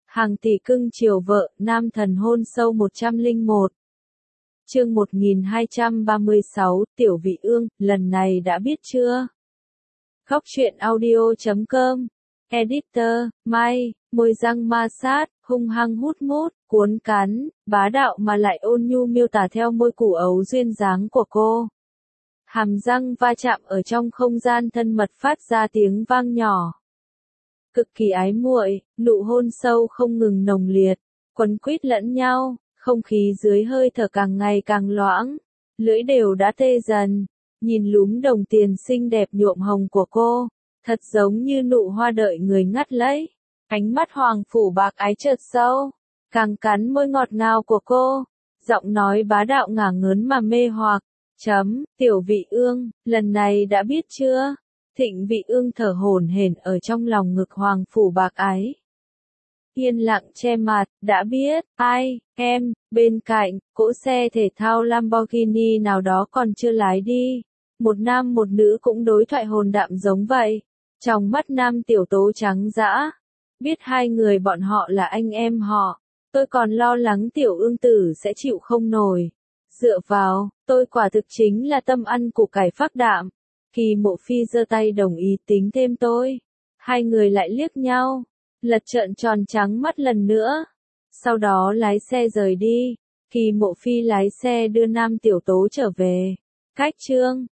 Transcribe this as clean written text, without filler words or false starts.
Hàng tỷ cưng chiều vợ, nam thần hôn sâu 101. Chương 1236, Tiểu Vị Ương, lần này đã biết chưa? Khóc chuyện audio.com. Editor, Mai, môi răng ma sát, hung hăng hút mút, cuốn cắn, bá đạo mà lại ôn nhu miêu tả theo môi củ ấu duyên dáng của cô. Hàm răng va chạm ở trong không gian thân mật phát ra tiếng vang nhỏ. Cực kỳ ái muội, nụ hôn sâu không ngừng nồng liệt, quấn quýt lẫn nhau, không khí dưới hơi thở càng ngày càng loãng, lưỡi đều đã tê dần, nhìn lúm đồng tiền xinh đẹp nhuộm hồng của cô, thật giống như nụ hoa đợi người ngắt lấy. Ánh mắt hoàng phủ bạc ái chợt sâu, càng cắn môi ngọt ngào của cô, giọng nói bá đạo ngả ngớn mà mê hoặc. Tiểu Vị Ương, lần này đã biết chưa? Thịnh Vị Ương thở hổn hển ở trong lòng ngực hoàng phủ bạc ái. Yên lặng che mặt, đã biết, ai, em, bên cạnh, cỗ xe thể thao Lamborghini nào đó còn chưa lái đi. Một nam một nữ cũng đối thoại hồn đạm giống vậy. Trong mắt nam tiểu tố trắng dã. Biết hai người bọn họ là anh em họ. Tôi còn lo lắng tiểu ương tử sẽ chịu không nổi. Dựa vào, tôi quả thực chính là tâm ăn củ cải phác đạm. Kỳ Mộ Phi giơ tay đồng ý tính thêm tôi. Hai người lại liếc nhau, lật trợn tròn trắng mắt lần nữa. Sau đó lái xe rời đi. Kỳ Mộ Phi lái xe đưa nam tiểu tố trở về. Cách chương